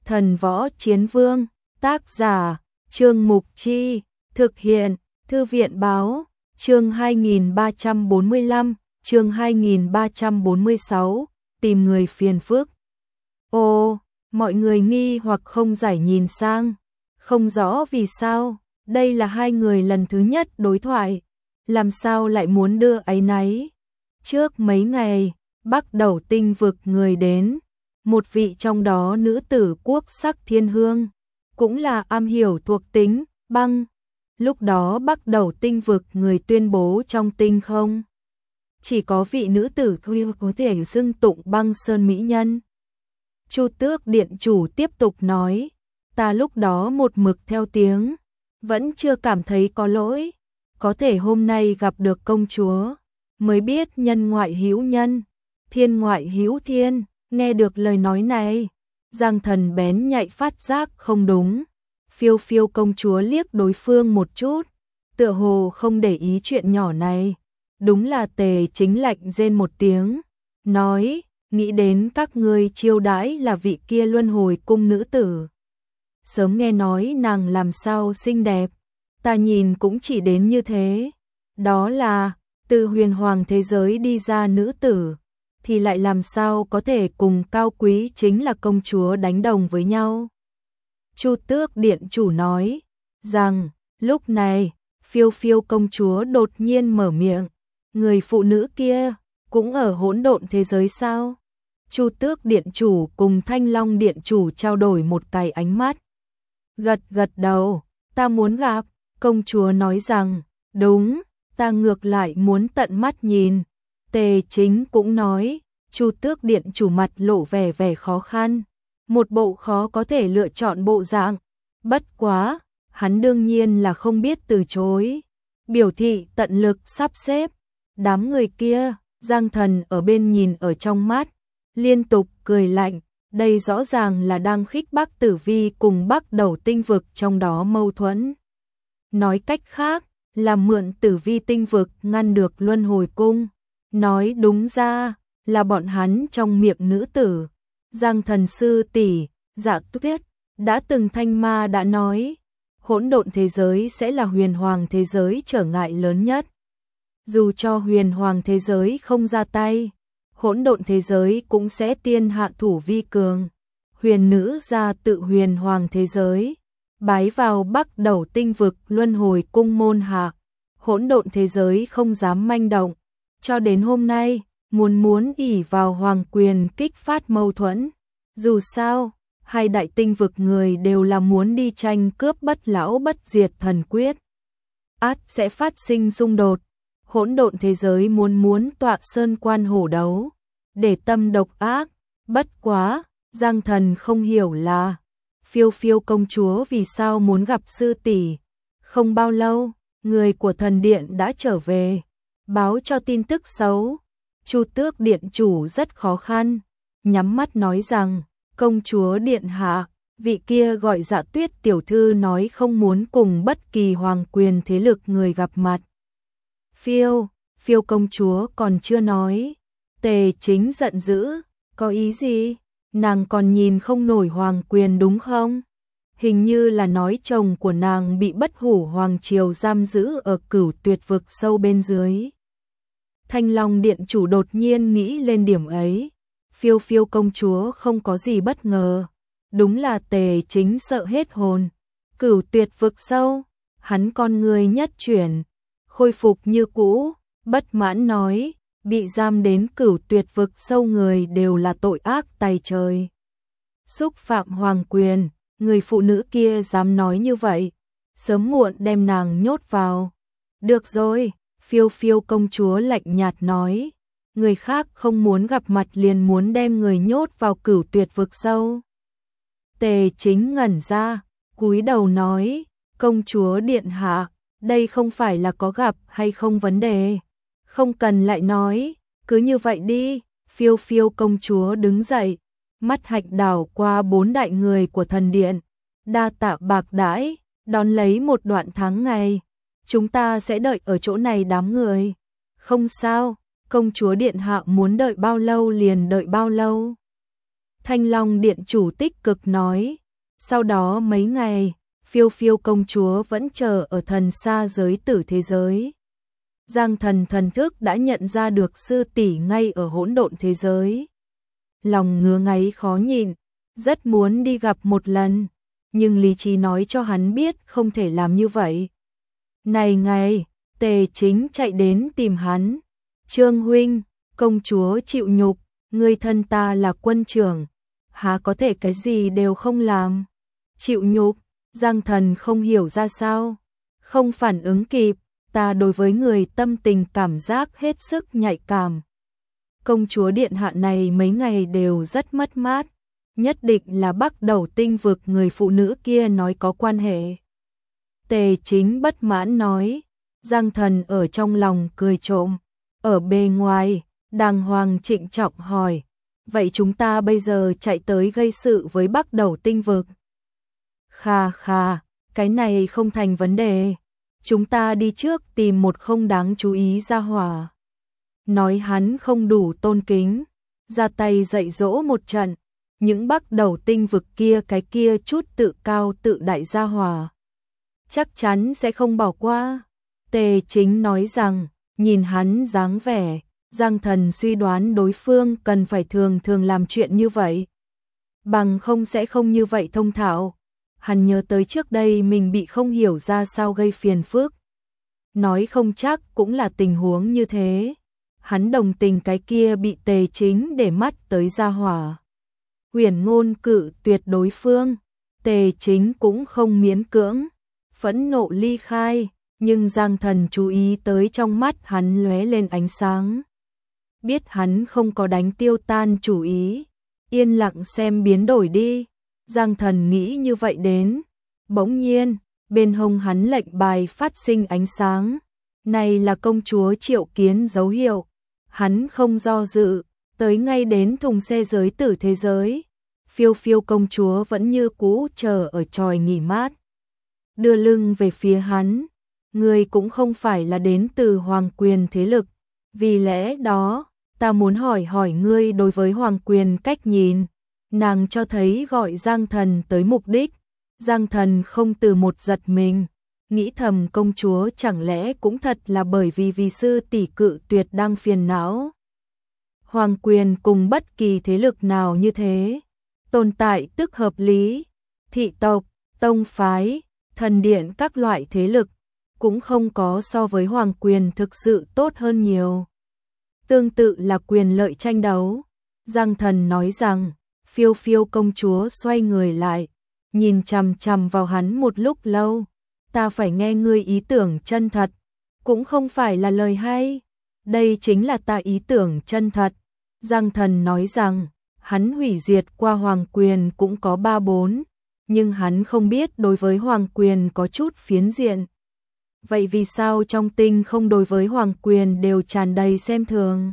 Thần Võ Chiến Vương, tác giả, Trương Mục Chi, thực hiện, Thư viện Báo, chương 2345, chương 2346, tìm người phiền phức. Ô, mọi người nghi hoặc không giải nhìn sang, không rõ vì sao, đây là hai người lần thứ nhất đối thoại, làm sao lại muốn đưa áy náy. Trước mấy ngày, Bắc Đầu Tinh vực người đến, một vị trong đó nữ tử quốc sắc thiên hương, cũng là am hiểu thuộc tính, băng. Lúc đó Bắc Đầu Tinh vực người tuyên bố trong tinh không chỉ có vị nữ tử có thể xưng tụng băng sơn mỹ nhân. Chu Tước Điện chủ tiếp tục nói, ta lúc đó một mực theo tiếng, vẫn chưa cảm thấy có lỗi, có thể hôm nay gặp được công chúa, mới biết nhân ngoại hữu nhân, thiên ngoại hữu thiên. Nghe được lời nói này, Giang Thần bén nhạy phát giác không đúng. Phiêu Phiêu công chúa liếc đối phương một chút, tựa hồ không để ý chuyện nhỏ này. Đúng là Tề Chính lạnh rên một tiếng, nói, nghĩ đến các ngươi chiêu đãi là vị kia luân hồi cung nữ tử. Sớm nghe nói nàng làm sao xinh đẹp, ta nhìn cũng chỉ đến như thế. Đó là, từ huyền hoàng thế giới đi ra nữ tử, thì lại làm sao có thể cùng cao quý chính là công chúa đánh đồng với nhau. Chu Tước Điện chủ nói rằng, lúc này, Phiêu Phiêu công chúa đột nhiên mở miệng, người phụ nữ kia, cũng ở hỗn độn thế giới sao? Chu Tước Điện chủ cùng Thanh Long Điện chủ trao đổi một cái ánh mắt. Gật gật đầu, ta muốn gặp, công chúa nói rằng, đúng, ta ngược lại muốn tận mắt nhìn. Tề Chính cũng nói, Chu Tước Điện chủ mặt lộ vẻ khó khăn, một bộ khó có thể lựa chọn bộ dạng, bất quá, hắn đương nhiên là không biết từ chối, biểu thị tận lực sắp xếp. Đám người kia, Giang Thần ở bên nhìn ở trong mắt, liên tục cười lạnh, đây rõ ràng là đang khích Bắc Tử Vi cùng Bắc Đầu Tinh vực trong đó mâu thuẫn. Nói cách khác, là mượn Tử Vi tinh vực ngăn được luân hồi cung. Nói đúng ra, là bọn hắn trong miệng nữ tử. Giang Thần sư tỷ, Dạ Tuyết, đã từng Thanh Ma đã nói, hỗn độn thế giới sẽ là huyền hoàng thế giới trở ngại lớn nhất. Dù cho huyền hoàng thế giới không ra tay, hỗn độn thế giới cũng sẽ tiên hạ thủ vi cường. Huyền nữ ra tự huyền hoàng thế giới, bái vào Bắc Đầu Tinh vực luân hồi cung môn hạ, hỗn độn thế giới không dám manh động. Cho đến hôm nay, muốn ỷ vào hoàng quyền kích phát mâu thuẫn. Dù sao, hai đại tinh vực người đều là muốn đi tranh cướp bất lão bất diệt thần quyết. Át sẽ phát sinh xung đột. Hỗn độn thế giới muốn tọa sơn quan hổ đấu, để tâm độc ác. Bất quá, Giang Thần không hiểu là Phiêu Phiêu công chúa vì sao muốn gặp sư tỷ. Không bao lâu, người của thần điện đã trở về, báo cho tin tức xấu. Chu Tước Điện chủ rất khó khăn, nhắm mắt nói rằng, công chúa điện hạ, vị kia gọi Dạ Tuyết tiểu thư nói không muốn cùng bất kỳ hoàng quyền thế lực người gặp mặt. Phiêu công chúa còn chưa nói. Tề Chính giận dữ, có ý gì? Nàng còn nhìn không nổi hoàng quyền đúng không? Hình như là nói chồng của nàng bị bất hủ hoàng triều giam giữ ở Cửu Tuyệt vực sâu bên dưới. Thanh Long Điện chủ đột nhiên nghĩ lên điểm ấy. Phiêu Phiêu công chúa không có gì bất ngờ. Đúng là Tề Chính sợ hết hồn. Cửu Tuyệt vực sâu, hắn con người nhất chuyển, khôi phục như cũ, bất mãn nói, bị giam đến Cửu Tuyệt vực sâu người đều là tội ác tày trời. Xúc phạm hoàng quyền, người phụ nữ kia dám nói như vậy, sớm muộn đem nàng nhốt vào. Được rồi, Phiêu Phiêu công chúa lạnh nhạt nói, người khác không muốn gặp mặt liền muốn đem người nhốt vào Cửu Tuyệt vực sâu. Tề Chính ngẩn ra, cúi đầu nói, công chúa điện hạ, đây không phải là có gặp hay không vấn đề, không cần lại nói, cứ như vậy đi. Phiêu Phiêu công chúa đứng dậy, mắt hạnh đảo qua 4 đại người của thần điện, đa tạ bạc đãi, đón lấy một đoạn tháng ngày, chúng ta sẽ đợi ở chỗ này đám người. Không sao, công chúa điện hạ muốn đợi bao lâu liền đợi bao lâu. Thanh Long Điện chủ tích cực nói. Sau đó mấy ngày, Phiêu Phiêu công chúa vẫn chờ ở thần xa giới tử thế giới. Giang Thần thần thức đã nhận ra được sư tỷ ngay ở hỗn độn thế giới. Lòng ngứa ngáy khó nhịn, rất muốn đi gặp một lần, nhưng lý trí nói cho hắn biết không thể làm như vậy. Này ngày, Tề Chính chạy đến tìm hắn. Trương huynh, công chúa chịu nhục, người thân ta là quân trưởng, há có thể cái gì đều không làm. Chịu nhục, Giang Thần không hiểu ra sao, không phản ứng kịp, ta đối với người tâm tình cảm giác hết sức nhạy cảm. Công chúa điện hạ này mấy ngày đều rất mất mát, nhất định là Bắc Đầu Tinh vực người phụ nữ kia nói có quan hệ. Tề Chính bất mãn nói. Giang Thần ở trong lòng cười trộm, ở bề ngoài, đàng hoàng trịnh trọng hỏi, vậy chúng ta bây giờ chạy tới gây sự với Bắc Đầu Tinh vực? Khà khà, cái này không thành vấn đề, chúng ta đi trước tìm một không đáng chú ý gia hỏa. Nói hắn không đủ tôn kính, ra tay dạy dỗ một trận, những Bắc Đầu Tinh vực kia cái kia chút tự cao tự đại gia hỏa chắc chắn sẽ không bỏ qua. Tề Chính nói rằng, nhìn hắn dáng vẻ, Giang Thần suy đoán đối phương cần phải thường thường làm chuyện như vậy. Bằng không sẽ không như vậy thông thạo. Hắn nhớ tới trước đây mình bị không hiểu ra sao gây phiền phức. Nói không chắc cũng là tình huống như thế. Hắn đồng tình cái kia bị Tề Chính để mắt tới gia hỏa. Huyền Ngôn cự tuyệt đối phương. Tề Chính cũng không miễn cưỡng, phẫn nộ ly khai. Nhưng Giang Thần chú ý tới trong mắt hắn lóe lên ánh sáng. Biết hắn không có đánh tiêu tan chủ ý, yên lặng xem biến đổi đi. Giang Thần nghĩ như vậy đến. Bỗng nhiên, bên hông hắn lệnh bài phát sinh ánh sáng. Này là công chúa triệu kiến dấu hiệu. Hắn không do dự, tới ngay đến thùng xe giới tử thế giới. Phiêu Phiêu công chúa vẫn như cũ chờ ở chòi nghỉ mát, đưa lưng về phía hắn. Người cũng không phải là đến từ hoàng quyền thế lực, vì lẽ đó, ta muốn hỏi hỏi ngươi đối với hoàng quyền cách nhìn. Nàng cho thấy gọi Giang Thần tới mục đích. Giang Thần không từ một giật mình, nghĩ thầm công chúa chẳng lẽ cũng thật là bởi vì sư tỷ cự tuyệt đang phiền não. Hoàng quyền cùng bất kỳ thế lực nào như thế, tồn tại tức hợp lý, thị tộc, tông phái, thần điện các loại thế lực, cũng không có so với hoàng quyền thực sự tốt hơn nhiều. Tương tự là quyền lợi tranh đấu. Giang Thần nói rằng, Phiêu Phiêu công chúa xoay người lại, nhìn chằm chằm vào hắn một lúc lâu. Ta phải nghe ngươi ý tưởng chân thật, cũng không phải là lời hay. Đây chính là ta ý tưởng chân thật. Giang Thần nói rằng, hắn hủy diệt qua hoàng quyền cũng có 3-4, nhưng hắn không biết đối với hoàng quyền có chút phiến diện. Vậy vì sao trong tinh không đối với hoàng quyền đều tràn đầy xem thường?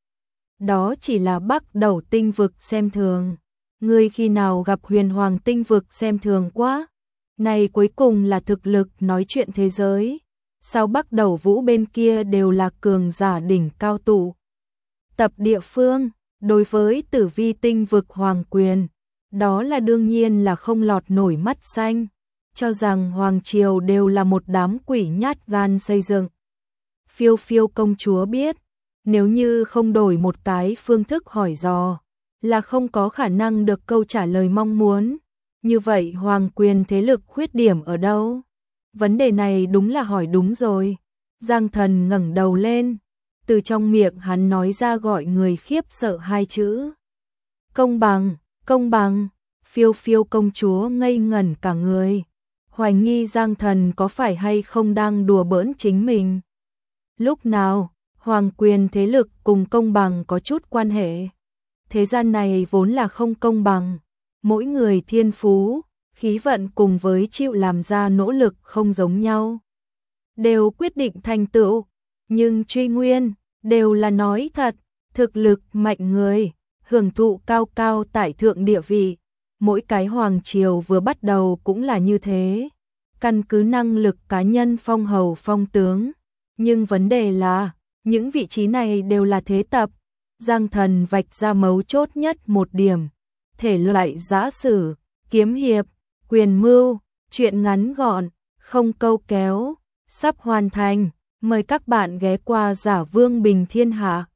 Đó chỉ là Bắc Đầu Tinh vực xem thường. Ngươi khi nào gặp Huyền Hoàng Tinh vực xem thường quá? Này cuối cùng là thực lực nói chuyện thế giới. Sao Bắc Đầu Vũ bên kia đều là cường giả đỉnh cao tụ tập địa phương, đối với Tử Vi Tinh vực hoàng quyền, đó là đương nhiên là không lọt nổi mắt xanh, cho rằng hoàng triều đều là một đám quỷ nhát gan xây dựng. Phiêu Phiêu công chúa biết, nếu như không đổi một cái phương thức hỏi dò, là không có khả năng được câu trả lời mong muốn. Như vậy hoàng quyền thế lực khuyết điểm ở đâu? Vấn đề này đúng là hỏi đúng rồi. Giang Thần ngẩng đầu lên, từ trong miệng hắn nói ra gọi người khiếp sợ 2 chữ. Công bằng, công bằng. Phiêu Phiêu công chúa ngây ngẩn cả người, hoài nghi Giang Thần có phải hay không đang đùa bỡn chính mình. Lúc nào, hoàng quyền thế lực cùng công bằng có chút quan hệ. Thế gian này vốn là không công bằng, mỗi người thiên phú, khí vận cùng với chịu làm ra nỗ lực không giống nhau, đều quyết định thành tựu, nhưng truy nguyên đều là nói thật, thực lực mạnh người, hưởng thụ cao cao tại thượng địa vị. Mỗi cái hoàng triều vừa bắt đầu cũng là như thế, căn cứ năng lực cá nhân phong hầu phong tướng, nhưng vấn đề là những vị trí này đều là thế tập. Giang Thần vạch ra mấu chốt nhất một điểm, thể loại giã sử, kiếm hiệp, quyền mưu, truyện ngắn gọn, không câu kéo, sắp hoàn thành. Mời các bạn ghé qua Giả Vương Bình Thiên Hạ.